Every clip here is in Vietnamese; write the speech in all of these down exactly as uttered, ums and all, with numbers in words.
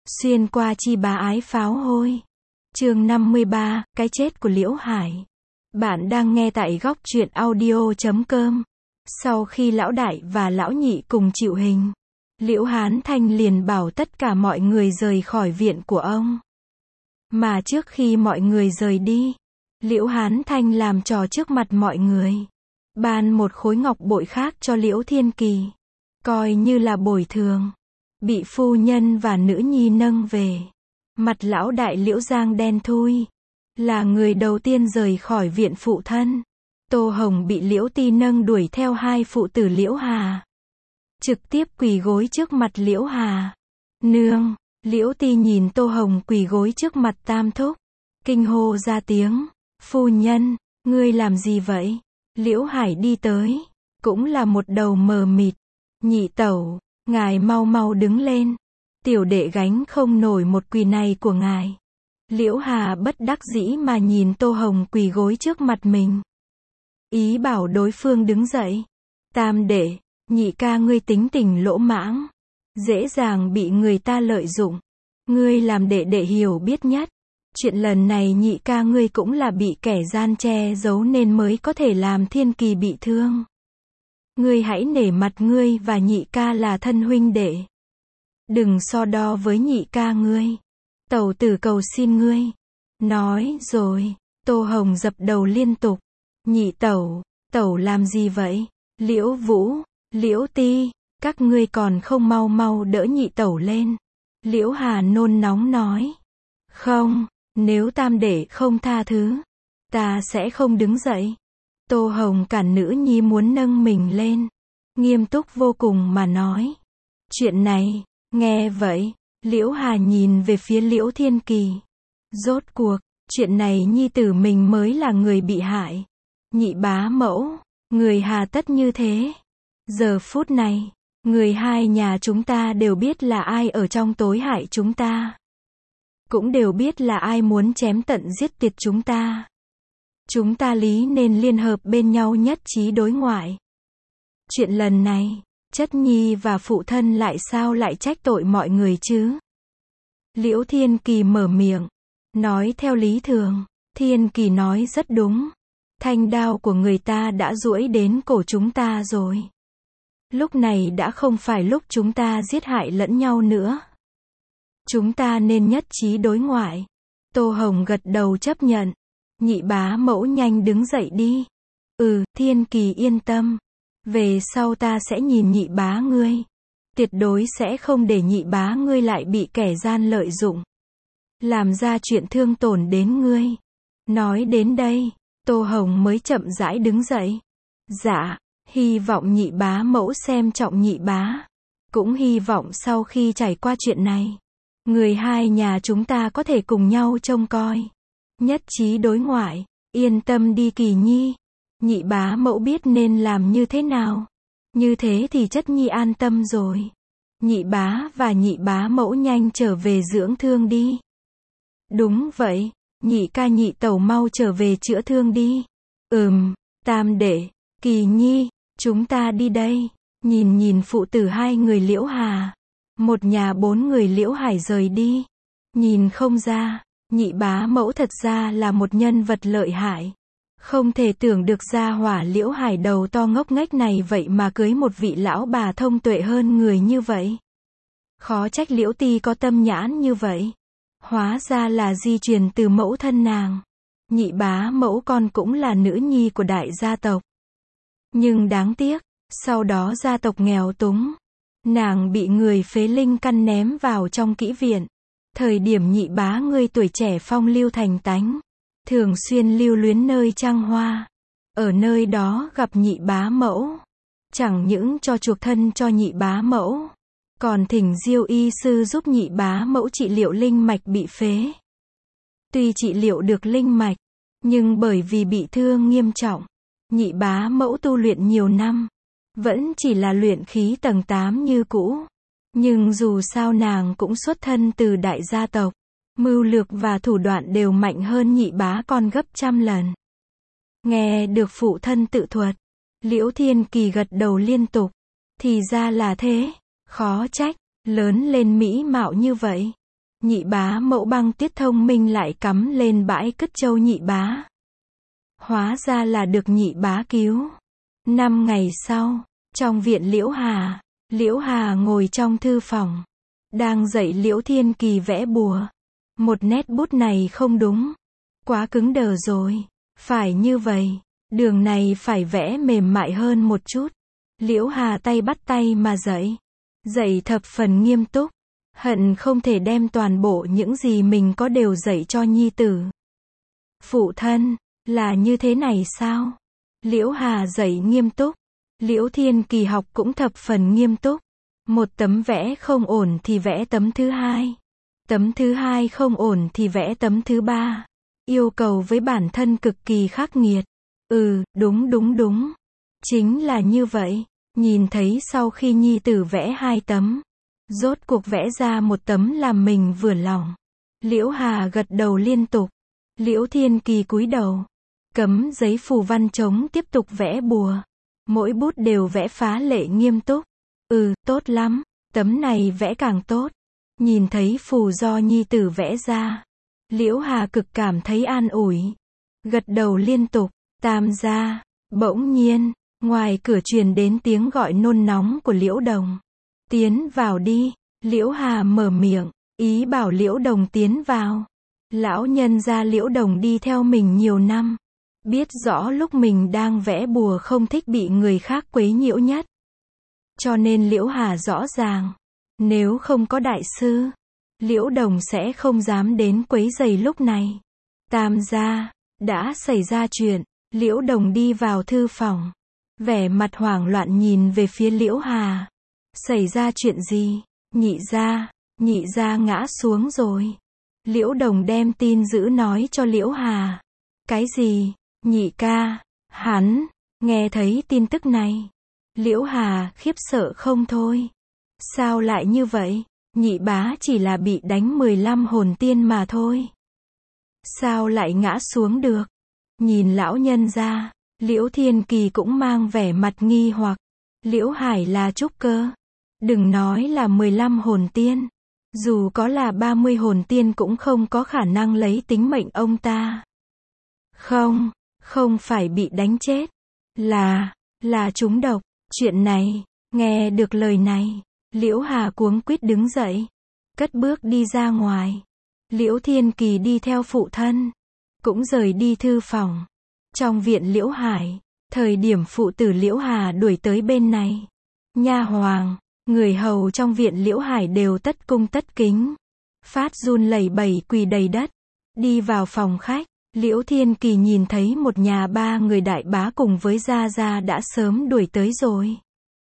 Xuyên qua chi bá ái pháo hôi. Chương năm mươi ba, cái chết của Liễu Hải. Bạn đang nghe tại góc truyện audio chấm com. Sau khi lão đại và lão nhị cùng chịu hình, Liễu Hán Thanh liền bảo tất cả mọi người rời khỏi viện của ông. Mà trước khi mọi người rời đi, Liễu Hán Thanh làm trò trước mặt mọi người, ban một khối ngọc bội khác cho Liễu Thiên Kỳ, coi như là bồi thường. Bị phu nhân và nữ nhi nâng về. Mặt lão đại Liễu Giang đen thui, là người đầu tiên rời khỏi viện phụ thân. Tô Hồng bị Liễu Ti nâng đuổi theo hai phụ tử Liễu Hà, trực tiếp quỳ gối trước mặt Liễu Hà. Nương! Liễu Ti nhìn Tô Hồng quỳ gối trước mặt tam thúc, kinh hô ra tiếng, phu nhân, ngươi làm gì vậy? Liễu Hải đi tới, cũng là một đầu mờ mịt. Nhị tẩu, ngài mau mau đứng lên, tiểu đệ gánh không nổi một quỳ này của ngài. Liễu Hà bất đắc dĩ mà nhìn Tô Hồng quỳ gối trước mặt mình, ý bảo đối phương đứng dậy. Tam đệ, nhị ca ngươi tính tình lỗ mãng, dễ dàng bị người ta lợi dụng. Ngươi làm đệ đệ hiểu biết nhất. Chuyện lần này nhị ca ngươi cũng là bị kẻ gian che giấu nên mới có thể làm Thiên Kỳ bị thương. Ngươi hãy nể mặt ngươi và nhị ca là thân huynh đệ. Đừng so đo với nhị ca ngươi. Tẩu tử cầu xin ngươi. Nói rồi, Tô Hồng dập đầu liên tục. Nhị tẩu, tẩu làm gì vậy? Liễu Vũ, Liễu Ti, các ngươi còn không mau mau đỡ nhị tẩu lên. Liễu Hà nôn nóng nói. Không, nếu tam đệ không tha thứ, ta sẽ không đứng dậy. Tô Hồng cản nữ nhi muốn nâng mình lên, nghiêm túc vô cùng mà nói. Chuyện này, nghe vậy, Liễu Hà nhìn về phía Liễu Thiên Kỳ. Rốt cuộc, chuyện này nhi tử mình mới là người bị hại. Nhị bá mẫu, người hà tất như thế. Giờ phút này, người hai nhà chúng ta đều biết là ai ở trong tối hại chúng ta. Cũng đều biết là ai muốn chém tận giết tiệt chúng ta. Chúng ta lý nên liên hợp bên nhau nhất trí đối ngoại. Chuyện lần này, chất nhi và phụ thân lại sao lại trách tội mọi người chứ? Liễu Thiên Kỳ mở miệng, nói theo lý thường. Thiên Kỳ nói rất đúng. Thanh đao của người ta đã duỗi đến cổ chúng ta rồi. Lúc này đã không phải lúc chúng ta giết hại lẫn nhau nữa. Chúng ta nên nhất trí đối ngoại. Tô Hồng gật đầu chấp nhận. Nhị bá mẫu nhanh đứng dậy đi. Ừ, Thiên Kỳ yên tâm. Về sau ta sẽ nhìn nhị bá ngươi. Tuyệt đối sẽ không để nhị bá ngươi lại bị kẻ gian lợi dụng, làm ra chuyện thương tổn đến ngươi. Nói đến đây, Tô Hồng mới chậm rãi đứng dậy. Dạ, hy vọng nhị bá mẫu xem trọng nhị bá. Cũng hy vọng sau khi trải qua chuyện này, người hai nhà chúng ta có thể cùng nhau trông coi. Nhất trí đối ngoại. Yên tâm đi Kỳ nhi. Nhị bá mẫu biết nên làm như thế nào. Như thế thì chất nhi an tâm rồi. Nhị bá và nhị bá mẫu nhanh trở về dưỡng thương đi. Đúng vậy. Nhị ca nhị tẩu mau trở về chữa thương đi. Ừm, tam đệ, Kỳ nhi, chúng ta đi đây. Nhìn nhìn phụ tử hai người Liễu Hà. Một nhà bốn người Liễu Hải rời đi. Nhìn không ra, nhị bá mẫu thật ra là một nhân vật lợi hại. Không thể tưởng được gia hỏa Liễu Hải đầu to ngốc nghếch này vậy mà cưới một vị lão bà thông tuệ hơn người như vậy. Khó trách Liễu Ti có tâm nhãn như vậy. Hóa ra là di truyền từ mẫu thân nàng. Nhị bá mẫu con cũng là nữ nhi của đại gia tộc. Nhưng đáng tiếc, sau đó gia tộc nghèo túng. Nàng bị người phế linh căn ném vào trong kỹ viện. Thời điểm nhị bá ngươi tuổi trẻ phong lưu thành tánh, thường xuyên lưu luyến nơi trăng hoa. Ở nơi đó gặp nhị bá mẫu. Chẳng những cho chuộc thân cho nhị bá mẫu, còn thỉnh diêu y sư giúp nhị bá mẫu trị liệu linh mạch bị phế. Tuy trị liệu được linh mạch, nhưng bởi vì bị thương nghiêm trọng, nhị bá mẫu tu luyện nhiều năm, vẫn chỉ là luyện khí tầng tám như cũ. Nhưng dù sao nàng cũng xuất thân từ đại gia tộc, mưu lược và thủ đoạn đều mạnh hơn nhị bá con gấp trăm lần. Nghe được phụ thân tự thuật, Liễu Thiên Kỳ gật đầu liên tục. Thì ra là thế, khó trách, lớn lên mỹ mạo như vậy. Nhị bá mẫu Băng Tuyết thông minh lại cắm lên bãi cất trâu nhị bá. Hóa ra là được nhị bá cứu. Năm ngày sau, trong viện Liễu Hà, Liễu Hà ngồi trong thư phòng, đang dạy Liễu Thiên Kỳ vẽ bùa. Một nét bút này không đúng, quá cứng đờ rồi, phải như vậy, đường này phải vẽ mềm mại hơn một chút. Liễu Hà tay bắt tay mà dạy, dạy thập phần nghiêm túc, hận không thể đem toàn bộ những gì mình có đều dạy cho nhi tử. Phụ thân, là như thế này sao? Liễu Hà dạy nghiêm túc, Liễu Thiên Kỳ học cũng thập phần nghiêm túc. Một tấm vẽ không ổn thì vẽ tấm thứ hai. Tấm thứ hai không ổn thì vẽ tấm thứ ba. Yêu cầu với bản thân cực kỳ khắc nghiệt. Ừ, đúng đúng đúng. Chính là như vậy. Nhìn thấy sau khi nhi tử vẽ hai tấm, rốt cuộc vẽ ra một tấm làm mình vừa lòng. Liễu Hà gật đầu liên tục. Liễu Thiên Kỳ cúi đầu, cấm giấy phù văn trống tiếp tục vẽ bùa. Mỗi bút đều vẽ phá lệ nghiêm túc. Ừ, tốt lắm, tấm này vẽ càng tốt. Nhìn thấy phù do nhi tử vẽ ra, Liễu Hà cực cảm thấy an ủi. Gật đầu liên tục, tam gia. Bỗng nhiên, ngoài cửa truyền đến tiếng gọi nôn nóng của Liễu Đồng. Tiến vào đi. Liễu Hà mở miệng, ý bảo Liễu Đồng tiến vào. Lão nhân gia Liễu Đồng đi theo mình nhiều năm, biết rõ lúc mình đang vẽ bùa không thích bị người khác quấy nhiễu nhất. Cho nên Liễu Hà rõ ràng, nếu không có đại sư, Liễu Đồng sẽ không dám đến quấy rầy lúc này. Tam gia, đã xảy ra chuyện. Liễu Đồng đi vào thư phòng, vẻ mặt hoảng loạn nhìn về phía Liễu Hà. Xảy ra chuyện gì? Nhị gia, nhị gia ngã xuống rồi. Liễu Đồng đem tin dữ nói cho Liễu Hà. Cái gì? Nhị ca, hắn, nghe thấy tin tức này. Liễu Hà khiếp sợ không thôi. Sao lại như vậy? Nhị bá chỉ là bị đánh mười lăm hồn tiên mà thôi. Sao lại ngã xuống được? Nhìn lão nhân ra, Liễu Thiên Kỳ cũng mang vẻ mặt nghi hoặc. Liễu Hải là trúc cơ. Đừng nói là mười lăm hồn tiên. Dù có là ba mươi hồn tiên cũng không có khả năng lấy tính mệnh ông ta. Không, không phải bị đánh chết. Là, là trúng độc. Chuyện này, nghe được lời này, Liễu Hà cuống quýt đứng dậy, cất bước đi ra ngoài. Liễu Thiên Kỳ đi theo phụ thân, cũng rời đi thư phòng. Trong viện Liễu Hải, thời điểm phụ tử Liễu Hà đuổi tới bên này, nha hoàng, người hầu trong viện Liễu Hải đều tất cung tất kính, phát run lẩy bẩy quỳ đầy đất. Đi vào phòng khách, Liễu Thiên Kỳ nhìn thấy một nhà ba người đại bá cùng với gia gia đã sớm đuổi tới rồi.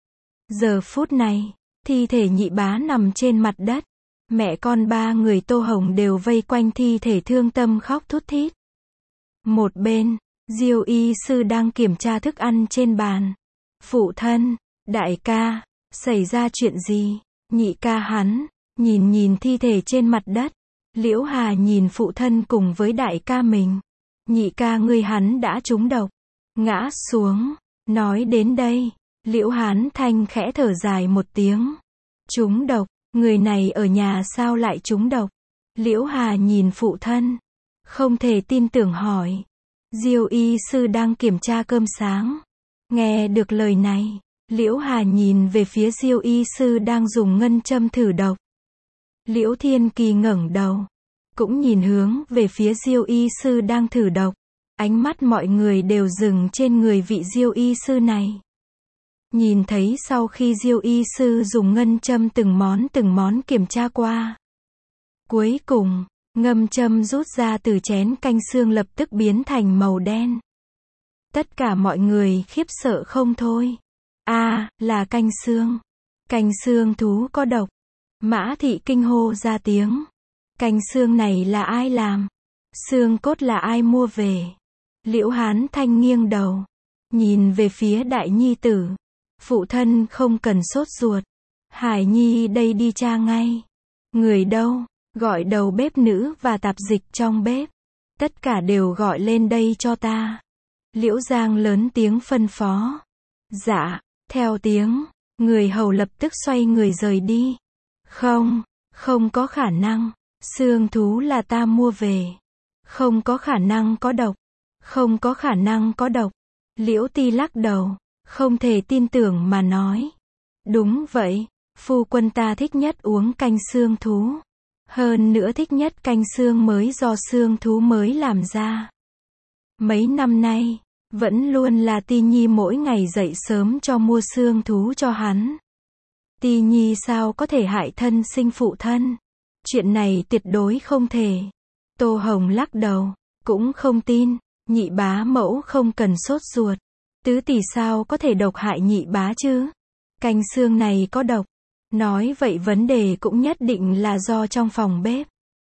Giờ phút này, thi thể nhị bá nằm trên mặt đất. Mẹ con ba người Tô Hồng đều vây quanh thi thể thương tâm khóc thút thít. Một bên, Diêu y sư đang kiểm tra thức ăn trên bàn. Phụ thân, đại ca, xảy ra chuyện gì? Nhị ca hắn, nhìn nhìn thi thể trên mặt đất. Liễu Hà nhìn phụ thân cùng với đại ca mình. Nhị ca ngươi hắn đã trúng độc, ngã xuống. Nói đến đây, Liễu Hán Thanh khẽ thở dài một tiếng. Trúng độc, người này ở nhà sao lại trúng độc? Liễu Hà nhìn phụ thân, không thể tin tưởng hỏi. Diêu y sư đang kiểm tra cơm sáng. Nghe được lời này, Liễu Hà nhìn về phía Diêu y sư đang dùng ngân châm thử độc. Liễu Thiên Kỳ ngẩng đầu, cũng nhìn hướng về phía Diêu y sư đang thử độc. Ánh mắt mọi người đều dừng trên người vị Diêu y sư này. Nhìn thấy sau khi Diêu y sư dùng ngân châm từng món từng món kiểm tra qua, cuối cùng, ngâm châm rút ra từ chén canh xương lập tức biến thành màu đen. Tất cả mọi người khiếp sợ không thôi. A, à, là canh xương. Canh xương thú có độc. Mã Thị kinh hô ra tiếng. Canh xương này là ai làm? Xương cốt là ai mua về? Liễu Hán Thanh nghiêng đầu, nhìn về phía đại nhi tử. Phụ thân không cần sốt ruột. Hải Nhi đây đi tra ngay. Người đâu? Gọi đầu bếp nữ và tạp dịch trong bếp. Tất cả đều gọi lên đây cho ta. Liễu Giang lớn tiếng phân phó. Dạ, theo tiếng, người hầu lập tức xoay người rời đi. Không, không có khả năng. Xương thú là ta mua về. Không có khả năng có độc. Không có khả năng có độc. Liễu Ti lắc đầu, không thể tin tưởng mà nói. Đúng vậy, phu quân ta thích nhất uống canh xương thú. Hơn nữa thích nhất canh xương mới do xương thú mới làm ra. Mấy năm nay, vẫn luôn là Ti Nhi mỗi ngày dậy sớm cho mua xương thú cho hắn. Ti Nhi sao có thể hại thân sinh phụ thân? Chuyện này tuyệt đối không thể. Tô Hồng lắc đầu, cũng không tin, nhị bá mẫu không cần sốt ruột. Tứ tỷ sao có thể độc hại nhị bá chứ? Canh xương này có độc. Nói vậy vấn đề cũng nhất định là do trong phòng bếp.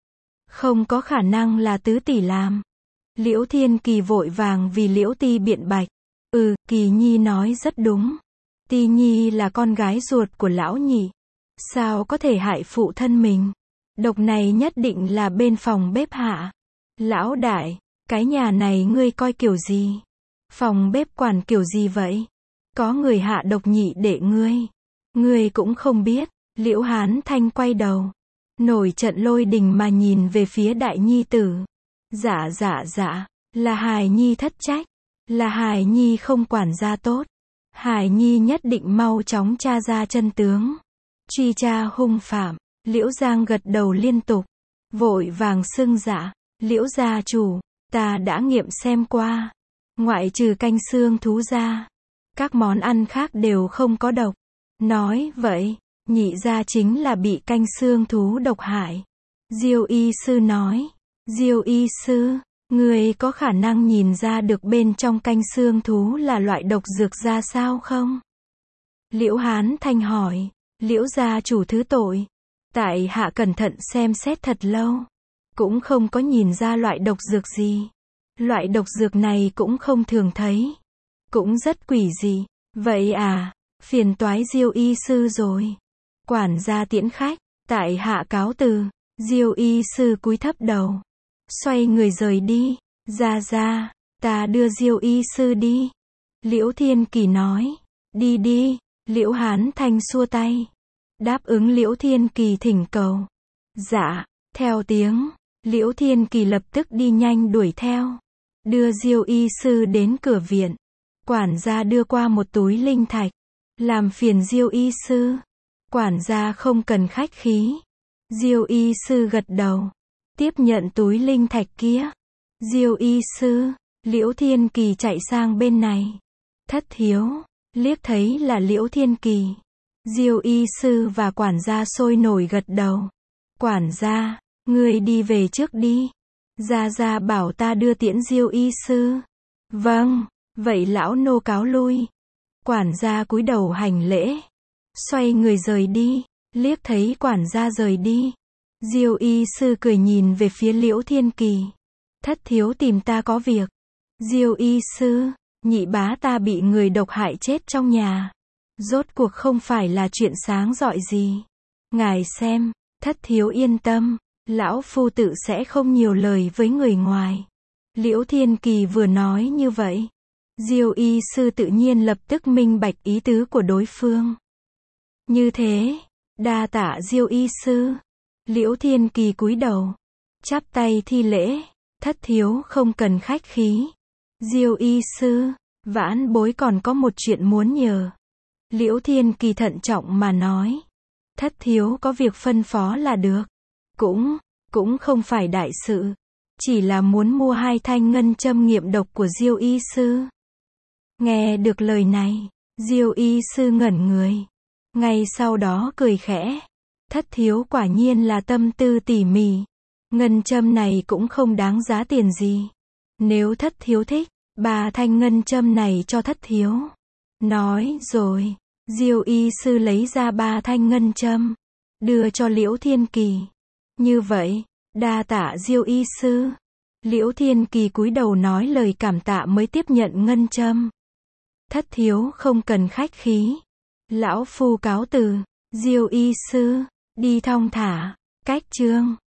Không có khả năng là tứ tỷ làm. Liễu Thiên Kỳ vội vàng vì Liễu Ti biện bạch. Ừ, Kỳ Nhi nói rất đúng. Ti Nhi là con gái ruột của lão nhị. Sao có thể hại phụ thân mình? Độc này nhất định là bên phòng bếp hạ. Lão đại, cái nhà này ngươi coi kiểu gì? Phòng bếp quản kiểu gì vậy? Có người hạ độc nhị để ngươi. Ngươi cũng không biết. Liễu Hán Thanh quay đầu. Nổi trận lôi đình mà nhìn về phía đại nhi tử. Dạ dạ dạ, là Hài Nhi thất trách. Là Hài Nhi không quản gia tốt. Hài Nhi nhất định mau chóng tra ra chân tướng. Truy tra hung phạm. Liễu Giang gật đầu liên tục. Vội vàng xưng dạ. Liễu gia chủ, ta đã nghiệm xem qua. Ngoại trừ canh xương thú ra, các món ăn khác đều không có độc. Nói vậy, nhị gia chính là bị canh xương thú độc hại. Diêu y sư nói. Diêu y sư, người có khả năng nhìn ra được bên trong canh xương thú là loại độc dược ra sao không? Liễu Hán Thanh hỏi. Liễu gia chủ thứ tội. Tại hạ cẩn thận xem xét thật lâu. Cũng không có nhìn ra loại độc dược gì. Loại độc dược này cũng không thường thấy. Cũng rất quỷ dị. Vậy à, phiền toái Diêu y sư rồi. Quản gia tiễn khách, tại hạ cáo từ. Diêu y sư cúi thấp đầu. Xoay người rời đi. Ra ra, ta đưa Diêu y sư đi. Liễu Thiên Kỳ nói. Đi đi. Liễu Hán Thanh xua tay. Đáp ứng Liễu Thiên Kỳ thỉnh cầu. Dạ, theo tiếng. Liễu Thiên Kỳ lập tức đi nhanh đuổi theo. Đưa Diêu y sư đến cửa viện. Quản gia đưa qua một túi linh thạch. Làm phiền Diêu y sư. Quản gia không cần khách khí. Diêu y sư gật đầu. Tiếp nhận túi linh thạch kia. Diêu y sư. Liễu Thiên Kỳ chạy sang bên này. Thất thiếu. Liếc thấy là Liễu Thiên Kỳ. Diêu y sư và quản gia sôi nổi gật đầu. Quản gia, ngươi đi về trước đi. Gia gia bảo ta đưa tiễn Diêu y sư. Vâng, vậy lão nô cáo lui. Quản gia cúi đầu hành lễ. Xoay người rời đi. Liếc thấy quản gia rời đi. Diêu y sư cười nhìn về phía Liễu Thiên Kỳ. Thất thiếu tìm ta có việc. Diêu y sư, nhị bá ta bị người độc hại chết trong nhà. Rốt cuộc không phải là chuyện sáng rọi gì. Ngài xem, thất thiếu yên tâm. Lão phu tự sẽ không nhiều lời với người ngoài. Liễu Thiên Kỳ vừa nói như vậy. Diêu y sư tự nhiên lập tức minh bạch ý tứ của đối phương. Như thế, đa tạ Diêu y sư. Liễu Thiên Kỳ cúi đầu. Chắp tay thi lễ. Thất thiếu không cần khách khí. Diêu y sư, vãn bối còn có một chuyện muốn nhờ. Liễu Thiên Kỳ thận trọng mà nói. Thất thiếu có việc phân phó là được. Cũng, cũng không phải đại sự. Chỉ là muốn mua hai thanh ngân châm nghiệm độc của Diêu y sư. Nghe được lời này, Diêu y sư ngẩn người. Ngay sau đó cười khẽ. Thất thiếu quả nhiên là tâm tư tỉ mỉ. Ngân châm này cũng không đáng giá tiền gì. Nếu thất thiếu thích, ba thanh ngân châm này cho thất thiếu. Nói rồi, Diêu y sư lấy ra ba thanh ngân châm. Đưa cho Liễu Thiên Kỳ. Như vậy, đa tạ Diêu y sư. Liễu Thiên Kỳ cúi đầu nói lời cảm tạ mới tiếp nhận ngân châm. Thất thiếu không cần khách khí. Lão phu cáo từ. Diêu y sư, đi thong thả. Cách chương